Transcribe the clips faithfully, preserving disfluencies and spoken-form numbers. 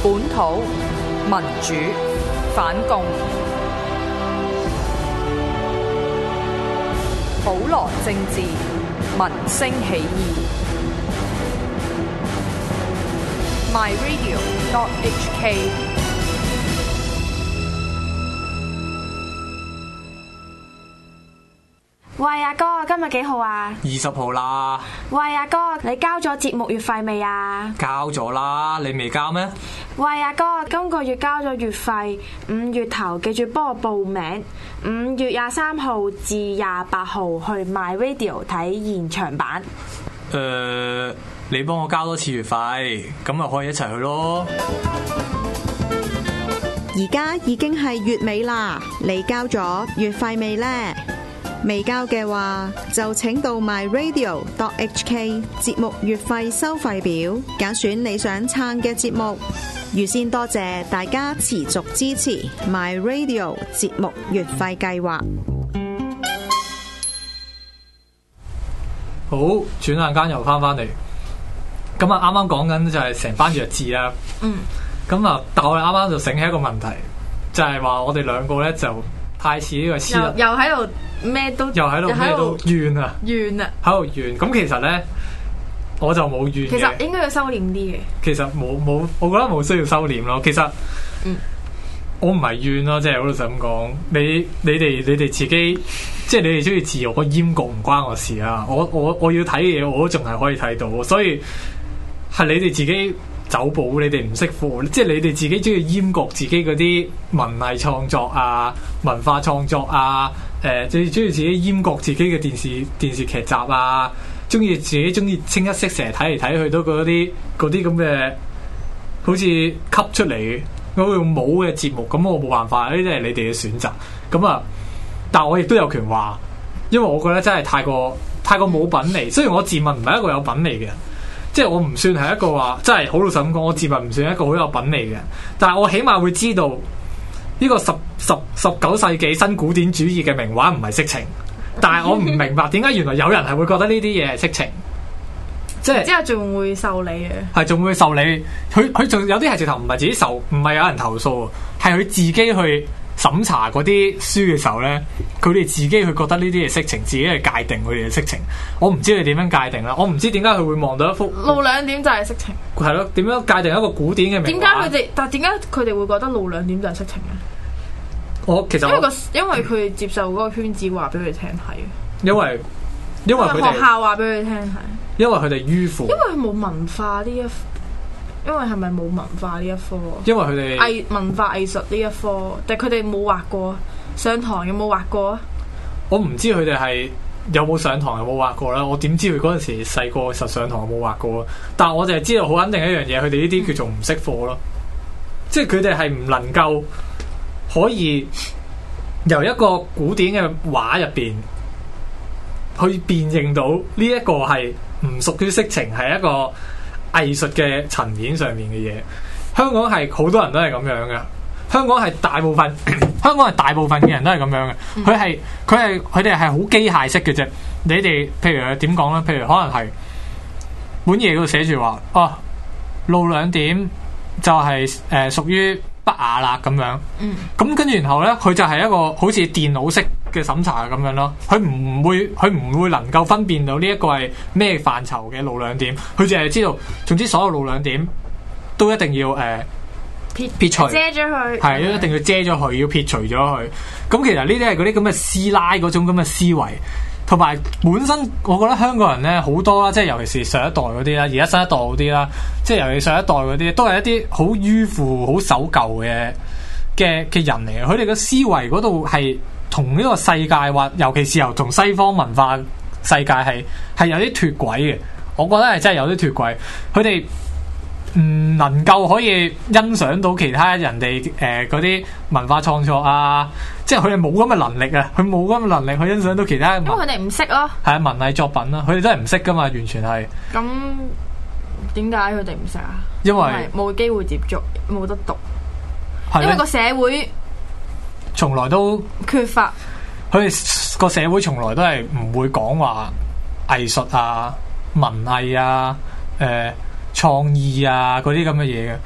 本土民主反共，普羅政治民聲起義。My Radio dot H K。 喂，阿哥，今日幾號啊？ 二十號啦。 喂，阿哥，你交咗節目月費未啊？ 交咗啦，你未交咩？ 喂，阿哥，今個月交咗月費，五月頭記住幫我報名，五月廿三號至廿八號去 My Radio 睇現場版。 誒、呃，你幫我交多次月費，咁咪可以一齊去咯。 而家已經係月尾啦，你交咗月費未呢？未交嘅話，就請到 My Radio dot H K 節目月費收費表，揀選你想撐嘅節目。預先多謝大家持續支持 My Radio 節目月費計劃。 好，轉眼間又翻翻嚟。咁啊，啱啱講緊就係成班弱智啦。 嗯。 咁啊，但我哋啱啱就醒起一個問題，就係、是、話我哋兩個咧就太似呢個私人， 又喺度咩都， 又喺度咩都怨啊， 怨啊， 喺度怨。咁其實咧，我就冇怨嘅。 其實應該要收斂啲嘅。其實冇冇，我覺得冇需要收斂咯。其實， 嗯， 我唔係怨咯，即係好老實咁講。你你哋你哋自己，即係你哋中意自我閹割唔關我事啊。我我我要睇嘅嘢，我都仲係可以睇到，所以係你哋自己走寶，你哋唔識貨，即係你哋自己中意閹割自己嗰啲文藝創作啊、文化創作啊，誒、呃，最中意自己閹割自己嘅電視電視劇集啊，中意自己中意清一色成日睇嚟睇去都嗰啲嗰啲咁嘅，好似吸出嚟嗰個冇嘅節目，咁我冇辦法，呢啲係你哋嘅選擇。咁啊，但係我亦都有權話，因為我覺得真係太過太過冇品味。雖然我自問唔係一個有品味嘅人。即係我唔算係一個話，真係好老實咁講，我自問唔算一個好有品味嘅人。但係我起碼會知道呢個十十十九世紀新古典主義嘅名畫唔係色情。但係我唔明白點解原來有人係會覺得呢啲嘢係色情。即係之後仲會受理嘅，係仲會受理。佢佢仲有啲係直頭唔係自己受，唔係有人投訴，係佢自己去審查嗰啲書嘅時候咧，佢哋自己去覺得呢啲係色情，自己去界定佢哋嘅色情。我唔知你點樣界定啦，我唔知點解佢會望到一幅露兩點就係色情。係咯，點樣界定一個古典嘅名畫？點解佢哋？但係點解佢哋會覺得露兩點就係色情嘅？我其實因為個因為佢哋接受嗰個圈子話俾佢哋聽係。因為因為佢哋學校話俾佢哋聽係。因為佢哋迂腐。因為冇文化呢一。因為係咪冇文化呢一科？因為佢哋藝文化藝術呢一科，但係佢哋冇畫過。上堂有冇畫過啊？我唔知佢哋係有冇上堂有冇畫過啦。我點知佢嗰陣時細個實上堂有冇畫過？但係我就係知道好肯定一樣嘢，佢哋呢啲叫做唔識貨咯。即係佢哋係唔能夠可以由一個古典嘅畫入邊去辨認到呢一個係唔屬於色情，係一個藝術嘅層面上面嘅嘢。香港係好多人都係咁樣嘅，香港係大部分香港係大部分嘅人都係咁樣嘅。佢係佢係佢哋係好機械式嘅啫。你哋譬如點講咧？譬如可能係本嘢嗰度寫住話哦，露兩點就係誒屬於不雅啦咁樣。嗯，咁跟住然後咧，佢就係一個好似電腦式嘅審查咁樣咯。佢唔會佢唔會能夠分辨到呢一個係咩範疇嘅露兩點。佢淨係知道，總之所有露兩點都一定要誒、呃、撇撇除遮咗佢，係一定要遮咗佢，要撇除咗佢。咁其實呢啲係嗰啲咁嘅師奶嗰種咁嘅思維。同埋本身，我覺得香港人咧好多啦，即係尤其是上一代嗰啲啦，而家新一代嗰啲啦，即係尤其上一代嗰啲，都係一啲好迂腐、好守舊嘅嘅嘅人嚟嘅。佢哋嘅思維嗰度係同呢個世界或尤其是由同西方文化世界係係有啲脫軌嘅。我覺得係真係有啲脫軌。佢哋唔能夠可以欣賞到其他人哋誒嗰啲文化創作啊，即係佢哋冇咁嘅能力啊，佢冇咁嘅能力去欣賞到其他。因為佢哋唔識咯，係啊，文藝作品啦，佢哋都係唔識噶嘛，完全係。咁點解佢哋唔識啊？因為冇機會接觸，冇得讀。因為個社會從來都缺乏，佢哋個社會從來都係唔會講話藝術啊、文藝啊、誒、呃。創意啊嗰啲咁嘅嘢嘅，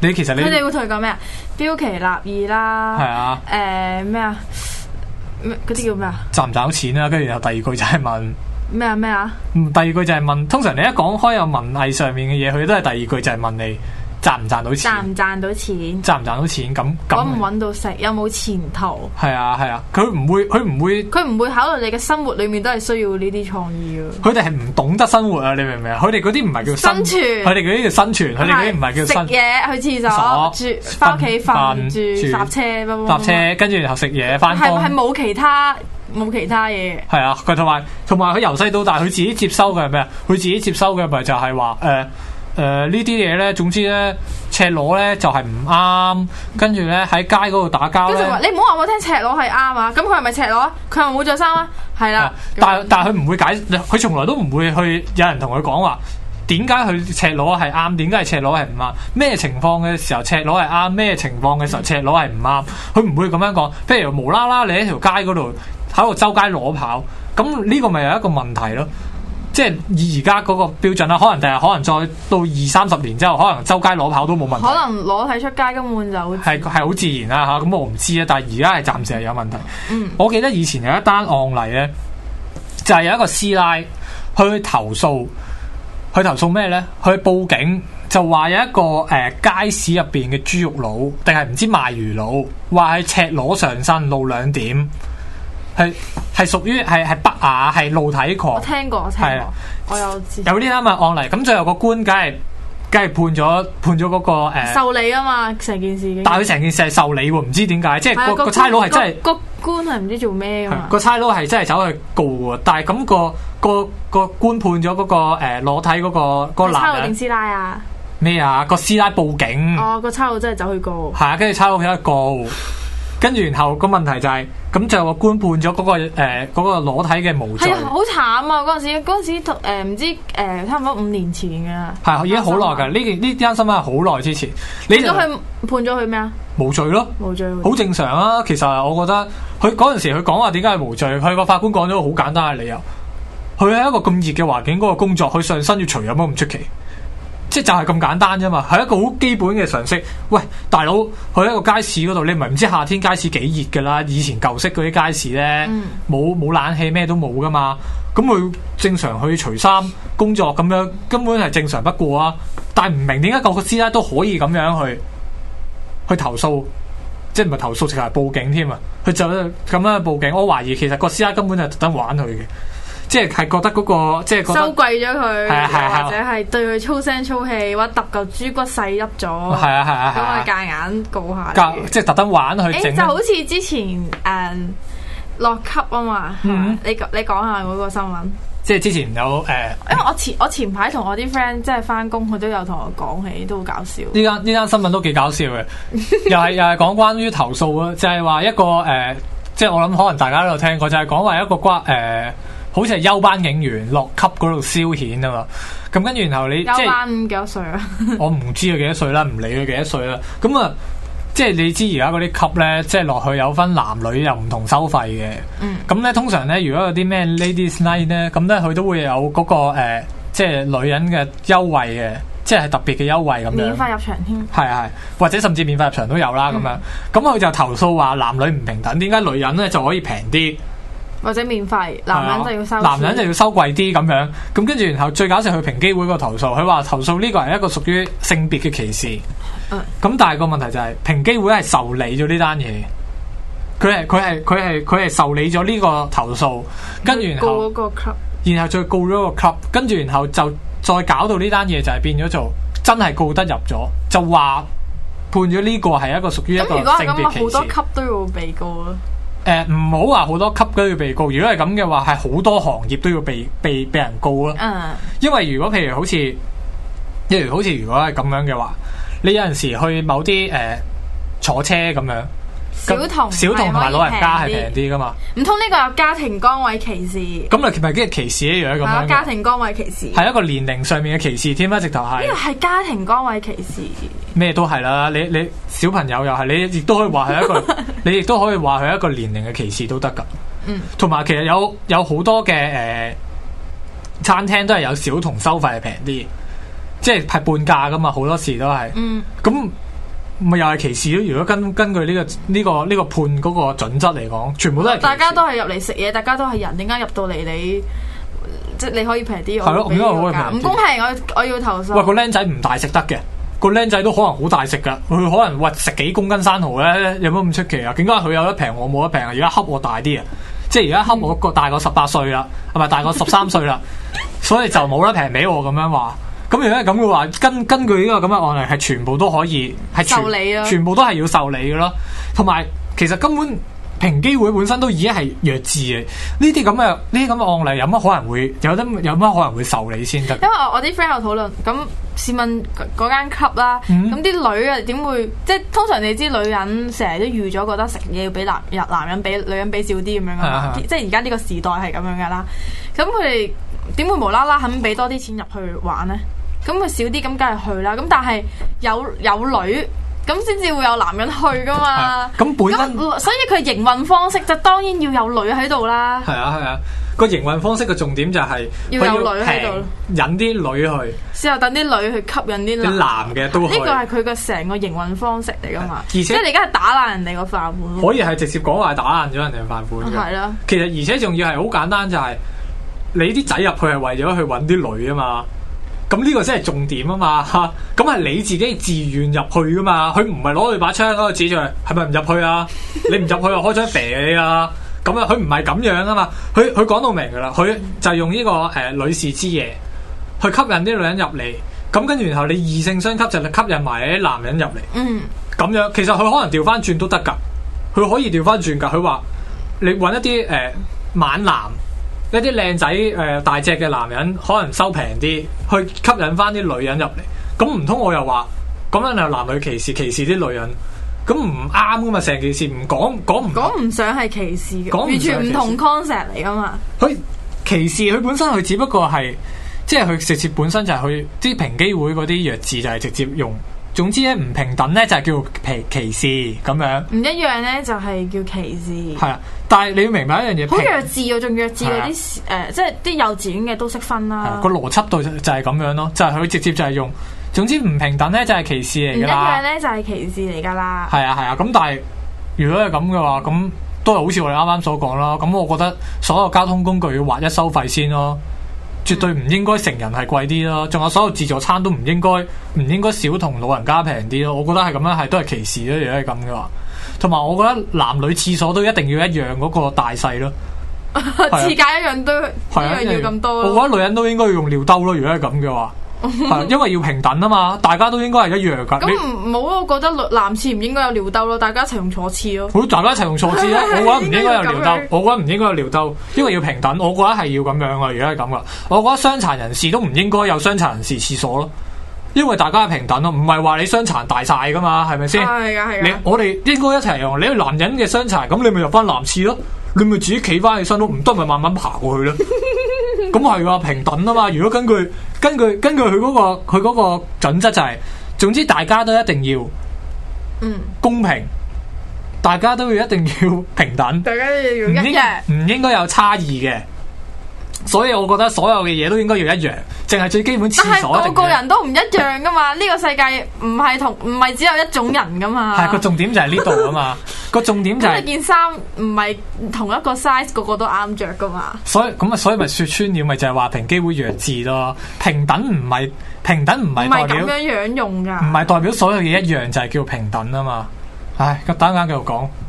你其實你佢哋會同佢講咩啊？標奇立異啦， 係啊， 誒咩啊？咩嗰啲叫咩啊？ 賺唔賺到錢啦？跟住然後第二句就係問咩啊咩啊？ 嗯，第二句就係問，通常你一講開有文藝上面嘅嘢，佢都係第二句就係問你賺唔賺到錢， 賺唔賺到錢， 賺唔賺到錢咁咁， 揾唔揾到食，有冇前途？ 係啊係啊，佢唔會佢唔會佢唔會考慮你嘅生活裡面都係需要呢啲創意嘅。 佢哋係唔懂得生活啊！你明唔明啊？佢哋嗰啲唔係叫生存， 佢哋嗰啲叫生存，佢哋嗰啲唔係叫生食嘢、去廁所、住、翻屋企瞓、住、搭車、 搭車，跟住然後食嘢、翻工， 係係冇其他冇其他嘢。 係啊，佢同埋同埋佢由細到大，佢自己接收嘅係咩啊？佢自己接收嘅咪就係話誒。誒、呃、呢啲嘢咧，總之咧，赤裸咧就係唔啱，跟住咧喺街嗰度打交咧。 你唔好話我聽赤裸係啱啊！咁佢係咪赤裸啊？佢係冇着衫啊？係啦。 但係但係佢唔會解，佢從來都唔會去有人同佢講話點解佢赤裸係啱，點解係赤裸係唔啱？咩情況嘅時候赤裸係啱，咩情況嘅時候赤裸係唔啱？佢唔會咁樣講。譬如無啦啦你喺條街嗰度喺度周街裸跑，咁呢個咪有一個問題咯。即係以而家嗰個標準啦，可能第日可能再到二三十年之後，可能周街裸跑都冇問題。可能裸體出街根本就係係好自然啦嚇，咁我唔知啊。但係而家係暫時係有問題。 嗯， 我記得以前有一單案例咧，就係、是、有一個師奶去投訴，去投訴咩咧？去報警就話有一個誒、呃、街市入邊嘅豬肉佬，定係唔知賣魚佬，話係赤裸上身露兩點。係係屬於係係不雅，係露體狂。 我聽過，我聽過，我有知有呢單嘅案例。咁最後個官梗係梗係判咗判咗嗰、那個誒、呃、 受理啊嘛，成件事。 但係佢成件事係受理喎，唔知點解，即係、啊、個個差佬係真係個官係唔知做咩噶嘛。 個差佬係真係走去告喎，但係咁、那個個個官判咗嗰、那個誒裸體嗰、那個、那個男人。 差佬定師奶啊？ 咩啊？個師奶報警。 哦，個差佬真係走去告。 係啊，跟住差佬喺度告。跟住然後個問題就係、是，咁就個官判咗嗰、那個誒嗰、呃那個裸體嘅無罪。係好慘啊！嗰陣時嗰陣時誒唔、呃、知誒、呃、差唔多五年前㗎。係已經好耐㗎，呢件呢單新聞係好耐之前。 判咗佢判咗佢咩啊？無罪咯， 無罪。 好正常啊！其實我覺得佢嗰陣時佢講話點解係無罪，佢個法官講咗個好簡單嘅理由。佢喺一個咁熱嘅環境嗰個工作，佢上身要除有乜唔出奇？即係就係咁簡單啫嘛，係一個好基本嘅常識。喂，大佬去一個街市嗰度，你唔係唔知夏天街市幾熱㗎啦？以前舊式嗰啲街市咧，冇冇、嗯、冷氣咩都冇㗎嘛。咁佢正常去除衫工作咁樣，根本係正常不過啊。但係唔明點解個個師奶都可以咁樣去去投訴，即係唔係投訴，直頭係報警添啊？佢就咁樣去報警，我懷疑其實個師奶根本就特登玩佢嘅。即係係覺得嗰、那個，即係覺得收貴咗佢， 係啊係啊， 或者係對佢粗聲粗氣，或者揼嚿豬骨細粒咗， 係啊係啊， 咁啊夾硬告下， 即係特登玩去整、欸。 就好似之前誒、嗯、落級啊嘛，嗯、你你講下嗰個新聞。 即係之前有誒，呃、 因為我前我前排同我啲 friend 即係翻工，佢都有同我講起，都好搞笑。 呢單呢單新聞都幾搞笑嘅，又係又係講關於投訴啊，就係、是、話一個誒、呃，即係我諗可能大家都有聽過，就係講話一個關誒。呃好似係休班警員落級嗰度消遣啊嘛，咁跟住然後你休班幾多歲啊？ 我唔知佢幾多歲啦，唔理佢幾多歲啦。咁啊，即係你知而家嗰啲級咧，即係落去有分男女又唔同收費嘅。嗯。咁咧通常咧，如果有啲咩 ladies night 咧，咁咧佢都會有嗰、嗰個、呃、即係女人嘅優惠嘅，即係特別嘅優惠咁樣。 免費入場添。 係係，或者甚至免費入場都有啦咁、嗯、樣。咁佢就投訴話男女唔平等，點解女人咧就可以平啲？ 或者免費，男人就要收， 男人就要收貴啲咁樣。咁跟住，然後最搞笑去平機會個投訴，佢話投訴呢個係一個屬於性別嘅歧視。咁、嗯、但係個問題就係、是、平機會係受理咗呢單嘢，佢係佢係佢係佢係受理咗呢個投訴，跟住然後告嗰個 club， 然後再告咗個 club，跟住然後就再搞到呢單嘢就係變咗做真係告得入咗，就話判咗呢個係一個屬於一個性別歧視。咁如果係咁， 好多級都要被告啊。 誒，唔好話好多級都要被告，如果係咁嘅話，係好多行業都要被被被人告咯。嗯，因為如果譬如好似，例如好似如果係咁樣嘅話，你有陣時去某啲誒、呃、坐車咁樣。 小童小童同埋老人家係平啲噶嘛？ 唔通呢個有家庭崗位歧視？ 咁啊，係咪即係歧視一樣咁樣？ 家庭崗位歧視係一個年齡上面嘅歧視添啦，直頭係。呢個係家庭崗位歧視。咩都係啦，你你小朋友又係，你亦都可以話係一個，你亦都可以話係一個年齡嘅歧視都得噶。嗯，同埋其實有有好多嘅誒、呃、餐廳都係有小童收費係平啲，即係係半價噶嘛，好多時都係。嗯，咁。 咪又係歧視咯？如果根根據呢、呢個呢、呢個呢、呢個判嗰個準則嚟講，全部都係大家都係入嚟食嘢，大家都係人，點解入到嚟你即係你可以平啲？ 係咯，點解可以平啲？ 唔公平，我我要投訴。 喂，個僆仔唔大食得嘅，個僆仔都可能好大食噶，佢可能喂食幾公斤生蠔咧，有乜咁出奇啊？點解佢有得平我冇得平啊？而家恰我大啲啊！即係而家恰我個大過十八歲啦，係咪大過十三歲啦？所以就冇得平俾我咁樣話。咁如果係咁嘅話，根根據呢個咁嘅案例，係全部都可以係受理咯， 全部都係要受理嘅咯。同埋其實根本平機會本身都已經係弱智嘅。呢啲咁嘅呢啲咁嘅案例有乜可能會有得有乜可能會受理先得？ 因為我我啲 friend 有討論，咁試問嗰間 club 啦，咁啲、嗯、女啊點會即係通常你知女人成日都預咗覺得食嘢要俾男人男人俾女人俾少啲咁樣噶嘛，即係而家呢個時代係咁樣噶啦。咁佢哋點會無啦啦肯俾多啲錢入去玩咧？咁佢少啲，咁梗係去啦。咁但係有有女，咁先至會有男人去噶嘛。咁本身，所以佢營運方式就當然要有女喺度啦。 係啊係啊，個營運方式嘅重點就係要有女喺度， 引啲女去， 之後等啲女去吸引啲男。 男嘅都去。 呢個係佢個成個營運方式嚟噶嘛。而且即係你而家係打爛人哋個飯碗。 可以係直接講話打爛咗人哋個飯碗嘅。 係啦。 其實而且仲要係好簡單，就係你啲仔入去係為咗去揾啲女啊嘛。咁呢個先係重點啊嘛，咁係你自己自願入去噶嘛，佢唔係攞住把槍喺度指住佢，係咪唔入去啊？你唔入去啊，開槍射你啊！咁啊，佢唔係咁樣啊嘛，佢佢講到明噶啦，佢就用呢、這個誒、呃、女士之夜去吸引啲女人入嚟，咁跟住然後你異性相吸就吸引埋啲男人入嚟， 嗯， 咁樣其實佢可能調翻轉都得噶，佢可以調翻轉噶，佢話你揾一啲誒、呃、猛男。一啲靚仔誒大隻嘅男人可能收平啲，去吸引翻啲女人入嚟。咁唔通我又話咁樣係男女歧視，歧視啲女人？咁唔啱噶嘛？成件事唔講講唔講唔上係歧視嘅，完全唔同 concept 嚟噶嘛。 佢歧視佢本身佢只不過係即係佢直接本身就係佢啲平機會嗰啲弱智就係直接用。總之咧唔平等咧就係叫歧歧視咁樣， 唔一樣咧就係叫歧視。 係啊，但係你要明白一樣嘢， 好弱智啊，仲弱智嗰啲誒，即係啲幼稚園嘅都識分啦。 個邏輯度就係咁樣咯，就係、是、佢直接就係用，總之唔平等咧就係歧視嚟噶啦。唔一樣咧就係歧視嚟噶啦。 係啊係啊，咁但係如果係咁嘅話，咁都係好似我哋啱啱所講啦。咁我覺得所有交通工具要劃一收費先咯。絕對唔應該成人係貴啲咯，仲有所有自助餐都唔應該唔應該少同老人家平啲咯。我覺得係咁樣係都係歧視咯，如果係咁嘅話。同埋我覺得男女廁所都一定要一樣嗰個大細咯， 廁格一樣都一樣要咁多。 我覺得女人都應該要用尿兜咯，如果係咁嘅話。係，因為要平等啊嘛，大家都應該係一樣噶。 咁唔冇，我覺得男廁唔應該有尿兜咯，大家一齊用坐廁咯。 好，大家一齊用坐廁咯。我覺得唔應該有尿兜，我覺得唔應該有尿兜，因為要平等。我覺得係要咁樣啊，如果係咁噶，我覺得傷殘人士都唔應該有傷殘人士廁所咯，因為大家係平等咯，唔係話你傷殘大晒噶嘛，係咪先？ 係噶係噶。 你我哋應該一齊用。你係男人嘅傷殘，咁你咪入翻男廁咯，你咪自己企翻起身咯，唔得咪慢慢爬過去咯。咁係噶，平等啊嘛。如果根據根據根據佢嗰個佢嗰個準則就係，總之大家都一定要嗯公平，大家都要一定要平等， 大家都要一樣， 唔應該有差異嘅。所以我覺得所有嘅嘢都應該要一樣，淨係最基本廁所。 但係個個人都唔一樣噶嘛，呢個世界唔係同唔係只有一種人噶嘛。 係個重點就係呢度啊嘛，個重點就係件衫唔係同一個 size，個個都啱着噶嘛。 所以咁啊，所以咪說穿了咪就係話平機會弱智咯，平等唔係平等唔係代表唔係咁樣樣用噶， 唔係代表所有嘢一樣就係叫平等啊嘛。唉，等陣間繼續講。